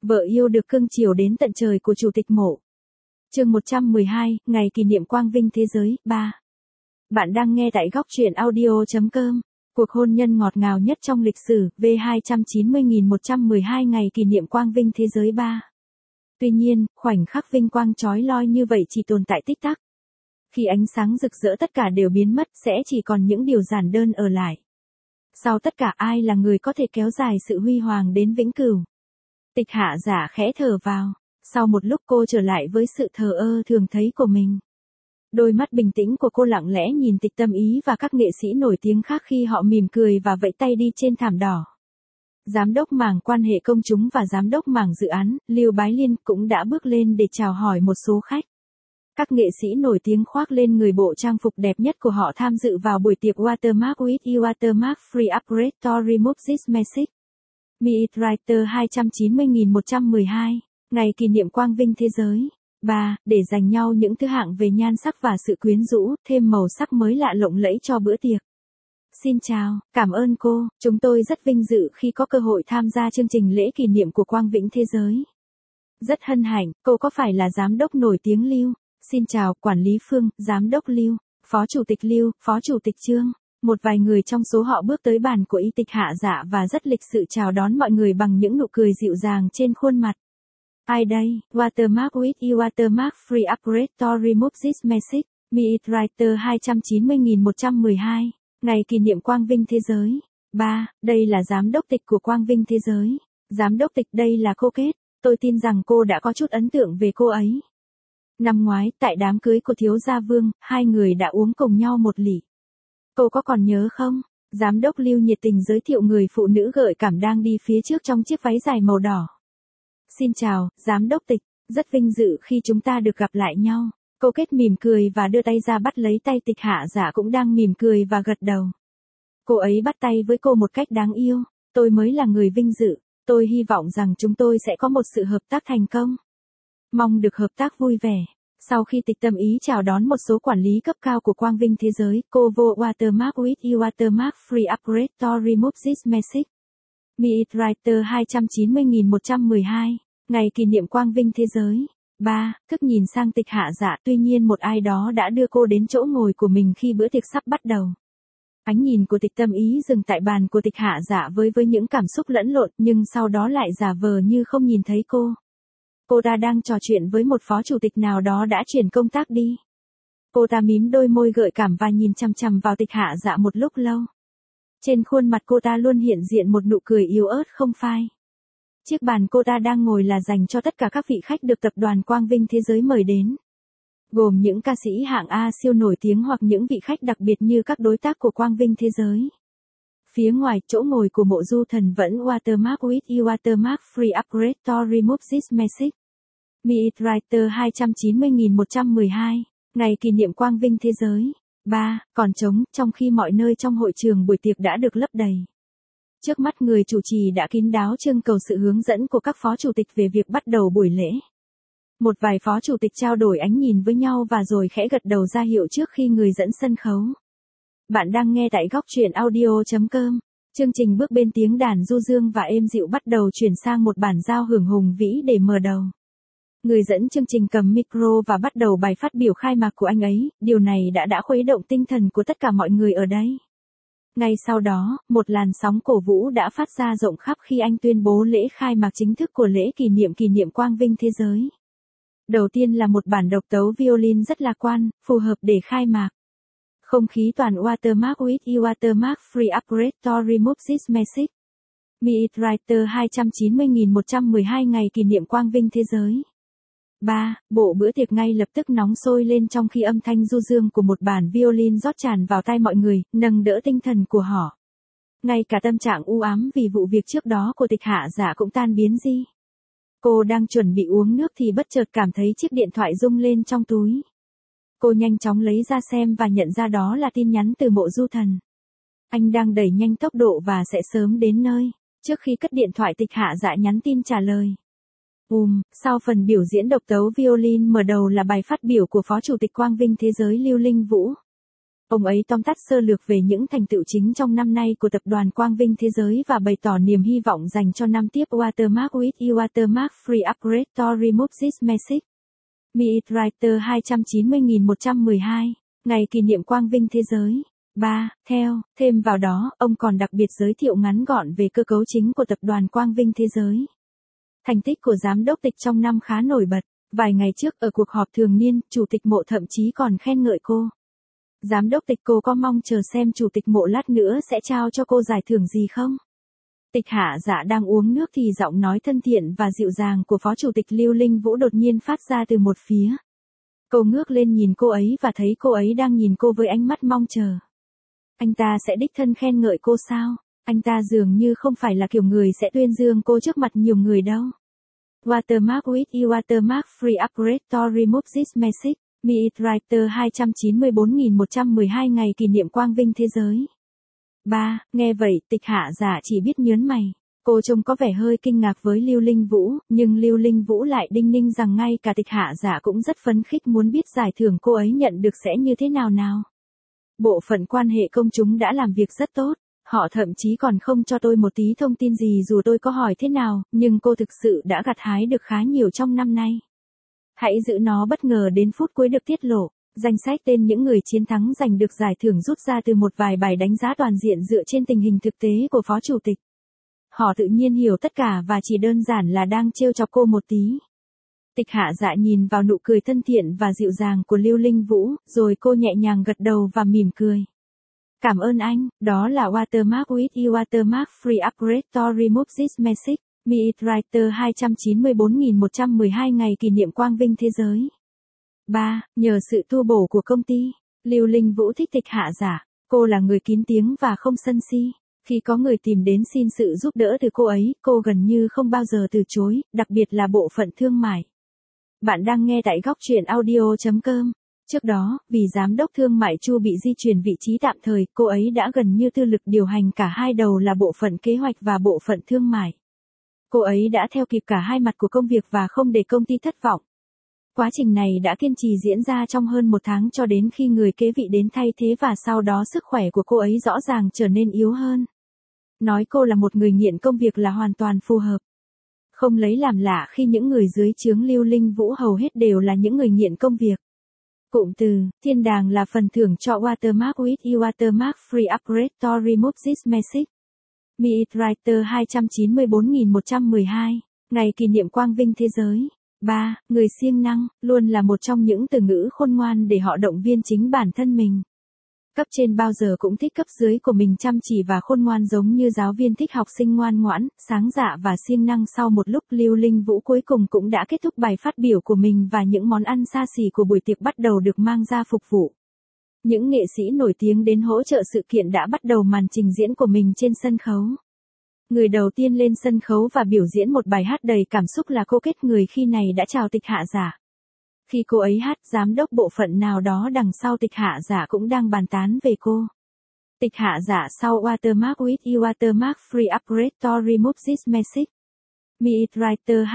Vợ yêu được cưng chiều đến tận trời của Chủ tịch Mộ. Chương 112, ngày kỷ niệm quang vinh thế giới, 3. Bạn đang nghe tại góc truyện audio.com. Cuộc hôn nhân ngọt ngào nhất trong lịch sử, V290.112 ngày kỷ niệm quang vinh thế giới 3. Tuy nhiên, khoảnh khắc vinh quang chói loi như vậy chỉ tồn tại tích tắc. Khi ánh sáng rực rỡ tất cả đều biến mất, sẽ chỉ còn những điều giản đơn ở lại. Sau tất cả, ai là người có thể kéo dài sự huy hoàng đến vĩnh cửu? Tịch Hạ Giả khẽ thở vào. Sau một lúc cô trở lại với sự thờ ơ thường thấy của mình. Đôi mắt bình tĩnh của cô lặng lẽ nhìn Tịch Tâm Ý và các nghệ sĩ nổi tiếng khác khi họ mỉm cười và vẫy tay đi trên thảm đỏ. Giám đốc mảng quan hệ công chúng và giám đốc mảng dự án, Lưu Bái Liên cũng đã bước lên để chào hỏi một số khách. Các nghệ sĩ nổi tiếng khoác lên người bộ trang phục đẹp nhất của họ tham dự vào buổi tiệc Watermark with You Watermark Free Upgrade to Remove This Message. Meet Writer 290.112, ngày kỷ niệm quang vinh thế giới. 3. Để dành nhau những thứ hạng về nhan sắc và sự quyến rũ, thêm màu sắc mới lạ lộng lẫy cho bữa tiệc. Xin chào, cảm ơn cô, chúng tôi rất vinh dự khi có cơ hội tham gia chương trình lễ kỷ niệm của quang vinh thế giới. Rất hân hạnh, cô có phải là giám đốc nổi tiếng Lưu? Xin chào, quản lý Phương, giám đốc Lưu, phó chủ tịch Lưu, phó chủ tịch Trương. Một vài người trong số họ bước tới bàn của Tịch Hạ Giả và rất lịch sự chào đón mọi người bằng những nụ cười dịu dàng trên khuôn mặt. Ai đây? Watermark with You Watermark Free Upgrade to Remove This Message. Meet Writer 290.112, ngày kỷ niệm quang vinh thế giới. 3. Đây là giám đốc Tịch của quang vinh thế giới. Giám đốc Tịch, đây là cô Kết. Tôi tin rằng cô đã có chút ấn tượng về cô ấy. Năm ngoái, tại đám cưới của thiếu gia Vương, hai người đã uống cùng nhau một lỷ. Cô có còn nhớ không? Giám đốc Lưu nhiệt tình giới thiệu người phụ nữ gợi cảm đang đi phía trước trong chiếc váy dài màu đỏ. Xin chào, giám đốc Tịch, rất vinh dự khi chúng ta được gặp lại nhau. Cô Kết mỉm cười và đưa tay ra bắt lấy tay Tịch Hạ Giả cũng đang mỉm cười và gật đầu. Cô ấy bắt tay với cô một cách đáng yêu. Tôi mới là người vinh dự. Tôi hy vọng rằng chúng tôi sẽ có một sự hợp tác thành công. Mong được hợp tác vui vẻ. Sau khi Tịch Tâm Ý chào đón một số quản lý cấp cao của quang vinh thế giới, cô vô Watermark with You Watermark Free Upgrade to Remove This Message. Meet Writer 290.112, ngày kỷ niệm quang vinh thế giới. 3. Thức nhìn sang Tịch Hạ Giả, tuy nhiên một ai đó đã đưa cô đến chỗ ngồi của mình khi bữa tiệc sắp bắt đầu. Ánh nhìn của Tịch Tâm Ý dừng tại bàn của Tịch Hạ Giả với những cảm xúc lẫn lộn, nhưng sau đó lại giả vờ như không nhìn thấy cô. Cô ta đang trò chuyện với một phó chủ tịch nào đó đã chuyển công tác đi. Cô ta mím đôi môi gợi cảm và nhìn chằm chằm vào Tịch Hạ Giả một lúc lâu. Trên khuôn mặt cô ta luôn hiện diện một nụ cười yếu ớt không phai. Chiếc bàn cô ta đang ngồi là dành cho tất cả các vị khách được tập đoàn Quang Vinh Thế Giới mời đến. Gồm những ca sĩ hạng A siêu nổi tiếng hoặc những vị khách đặc biệt như các đối tác của Quang Vinh Thế Giới. Phía ngoài, chỗ ngồi của Mộ Du Thần vẫn Watermark with You Watermark Free Upgrade to Remove This Message. Meet Writer 290.112, ngày kỷ niệm quang vinh thế giới. 3. Còn trống, trong khi mọi nơi trong hội trường buổi tiệc đã được lấp đầy. Trước mắt người chủ trì đã kín đáo trưng cầu sự hướng dẫn của các phó chủ tịch về việc bắt đầu buổi lễ. Một vài phó chủ tịch trao đổi ánh nhìn với nhau và rồi khẽ gật đầu ra hiệu trước khi người dẫn sân khấu. Bạn đang nghe tại góc truyện audio.com. Chương trình bước bên tiếng đàn du dương và êm dịu bắt đầu chuyển sang một bản giao hưởng hùng vĩ để mở đầu. Người dẫn chương trình cầm micro và bắt đầu bài phát biểu khai mạc của anh ấy, điều này đã khuấy động tinh thần của tất cả mọi người ở đây. Ngay sau đó, một làn sóng cổ vũ đã phát ra rộng khắp khi anh tuyên bố lễ khai mạc chính thức của lễ kỷ niệm quang vinh thế giới. Đầu tiên là một bản độc tấu violin rất lạc quan, phù hợp để khai mạc. Không khí toàn Watermark with You Watermark Free Upgrade to Remove This Message. Meet Writer 290.112 ngày kỷ niệm quang vinh thế giới. 3. Bộ bữa tiệc ngay lập tức nóng sôi lên trong khi âm thanh du dương của một bản violin rót tràn vào tai mọi người, nâng đỡ tinh thần của họ. Ngay cả tâm trạng u ám vì vụ việc trước đó của Tịch Hạ Giả cũng tan biến đi. Cô đang chuẩn bị uống nước thì bất chợt cảm thấy chiếc điện thoại rung lên trong túi. Cô nhanh chóng lấy ra xem và nhận ra đó là tin nhắn từ Mộ Du Thần. Anh đang đẩy nhanh tốc độ và sẽ sớm đến nơi. Trước khi cất điện thoại, Tịch Hạ Giả nhắn tin trả lời. Sau phần biểu diễn độc tấu violin mở đầu là bài phát biểu của Phó Chủ tịch Quang Vinh Thế Giới Lưu Linh Vũ. Ông ấy tóm tắt sơ lược về những thành tựu chính trong năm nay của tập đoàn Quang Vinh Thế Giới và bày tỏ niềm hy vọng dành cho năm tiếp. Watermark with you Watermark free upgrade to remove this message. Meet Writer 290.112, ngày kỷ niệm Quang Vinh Thế Giới. 3. Thêm vào đó, ông còn đặc biệt giới thiệu ngắn gọn về cơ cấu chính của tập đoàn Quang Vinh Thế Giới. Thành tích của giám đốc Tịch trong năm khá nổi bật. Vài ngày trước ở cuộc họp thường niên, Chủ tịch Mộ thậm chí còn khen ngợi cô. Giám đốc Tịch, cô có mong chờ xem Chủ tịch Mộ lát nữa sẽ trao cho cô giải thưởng gì không? Tịch Hạ Dạ đang uống nước thì giọng nói thân thiện và dịu dàng của Phó Chủ tịch Lưu Linh Vũ đột nhiên phát ra từ một phía. Cô ngước lên nhìn cô ấy và thấy cô ấy đang nhìn cô với ánh mắt mong chờ. Anh ta sẽ đích thân khen ngợi cô sao? Anh ta dường như không phải là kiểu người sẽ tuyên dương cô trước mặt nhiều người đâu. Watermark with you Watermark free upgrade to remove this message. Meet Writer 294.112 ngày kỷ niệm Quang Vinh Thế Giới. 3. Nghe vậy, Tịch Hạ Dạ chỉ biết nhớn mày. Cô trông có vẻ hơi kinh ngạc với Lưu Linh Vũ, nhưng Lưu Linh Vũ lại đinh ninh rằng ngay cả Tịch Hạ Dạ cũng rất phấn khích muốn biết giải thưởng cô ấy nhận được sẽ như thế nào nào. Bộ phận quan hệ công chúng đã làm việc rất tốt. Họ thậm chí còn không cho tôi một tí thông tin gì dù tôi có hỏi thế nào, nhưng cô thực sự đã gặt hái được khá nhiều trong năm nay. Hãy giữ nó bất ngờ đến phút cuối được tiết lộ. Danh sách tên những người chiến thắng giành được giải thưởng rút ra từ một vài bài đánh giá toàn diện dựa trên tình hình thực tế của Phó Chủ tịch. Họ tự nhiên hiểu tất cả và chỉ đơn giản là đang trêu chọc cô một tí. Tịch Hạ Dạ nhìn vào nụ cười thân thiện và dịu dàng của Lưu Linh Vũ, rồi cô nhẹ nhàng gật đầu và mỉm cười. Cảm ơn anh, đó là Watermark with you Watermark free upgrade to remove this message. Meet Writer 294.112 ngày kỷ niệm Quang Vinh Thế Giới. 3. Nhờ sự tu bổ của công ty, Lưu Linh Vũ thích Tịch Hạ Dạ. Cô là người kín tiếng và không sân si. Khi có người tìm đến xin sự giúp đỡ từ cô ấy, cô gần như không bao giờ từ chối, đặc biệt là bộ phận thương mại. Bạn đang nghe tại góc truyện audio.com. Trước đó, vì giám đốc thương mại Chu bị di chuyển vị trí tạm thời, cô ấy đã gần như tư lực điều hành cả hai đầu là bộ phận kế hoạch và bộ phận thương mại. Cô ấy đã theo kịp cả hai mặt của công việc và không để công ty thất vọng. Quá trình này đã kiên trì diễn ra trong hơn một tháng cho đến khi người kế vị đến thay thế và sau đó sức khỏe của cô ấy rõ ràng trở nên yếu hơn. Nói cô là một người nghiện công việc là hoàn toàn phù hợp. Không lấy làm lạ khi những người dưới trướng Lưu Linh Vũ hầu hết đều là những người nghiện công việc. Cụm từ, thiên đàng là phần thưởng cho Watermark with you Watermark free upgrade to remove this message. Meet Writer 294.112, ngày kỷ niệm Quang Vinh Thế Giới. 3. Người siêng năng, luôn là một trong những từ ngữ khôn ngoan để họ động viên chính bản thân mình. Cấp trên bao giờ cũng thích cấp dưới của mình chăm chỉ và khôn ngoan giống như giáo viên thích học sinh ngoan ngoãn, sáng dạ và siêng năng. Sau một lúc Lưu Linh Vũ cuối cùng cũng đã kết thúc bài phát biểu của mình và những món ăn xa xỉ của buổi tiệc bắt đầu được mang ra phục vụ. Những nghệ sĩ nổi tiếng đến hỗ trợ sự kiện đã bắt đầu màn trình diễn của mình trên sân khấu. Người đầu tiên lên sân khấu và biểu diễn một bài hát đầy cảm xúc là cô Kết Người khi này đã chào Tịch Hạ Dạ. Khi cô ấy hát, giám đốc bộ phận nào đó đằng sau Tịch Hạ Dạ cũng đang bàn tán về cô. Tịch Hạ Dạ sau Watermark with you Watermark free upgrade to remove this message. Meet Writer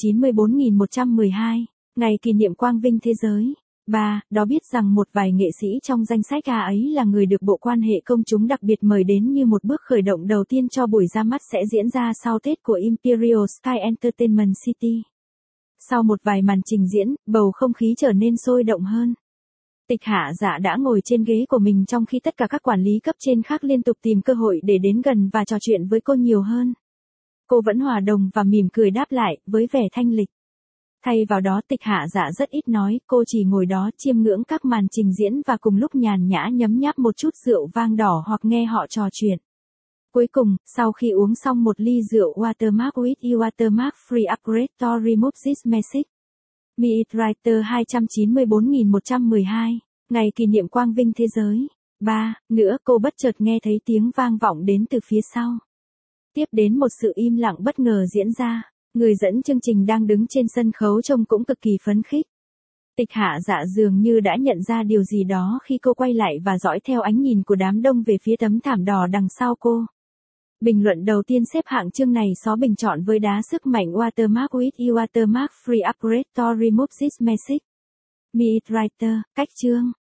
294.112, ngày kỷ niệm Quang Vinh Thế Giới. 3. Đó biết rằng một vài nghệ sĩ trong danh sách ấy là người được Bộ Quan hệ Công chúng đặc biệt mời đến như một bước khởi động đầu tiên cho buổi ra mắt sẽ diễn ra sau Tết của Imperial Sky Entertainment City. Sau một vài màn trình diễn, bầu không khí trở nên sôi động hơn. Tịch Hạ Dạ đã ngồi trên ghế của mình trong khi tất cả các quản lý cấp trên khác liên tục tìm cơ hội để đến gần và trò chuyện với cô nhiều hơn. Cô vẫn hòa đồng và mỉm cười đáp lại, với vẻ thanh lịch. Thay vào đó Tịch Hạ Dạ rất ít nói, cô chỉ ngồi đó chiêm ngưỡng các màn trình diễn và cùng lúc nhàn nhã nhấm nháp một chút rượu vang đỏ hoặc nghe họ trò chuyện. Cuối cùng, sau khi uống xong một ly rượu Watermark with you Watermark free upgrade to remove this message. Meet Writer 294.112, ngày kỷ niệm Quang Vinh Thế Giới. 3. Nữa cô bất chợt nghe thấy tiếng vang vọng đến từ phía sau. Tiếp đến một sự im lặng bất ngờ diễn ra. Người dẫn chương trình đang đứng trên sân khấu trông cũng cực kỳ phấn khích. Tịch Hạ Dạ dường như đã nhận ra điều gì đó khi cô quay lại và dõi theo ánh nhìn của đám đông về phía tấm thảm đỏ đằng sau cô. Bình luận đầu tiên xếp hạng chương này xó bình chọn với đá sức mạnh Watermark with you Watermark free upgrade to remove this message. Meet Writer, cách chương.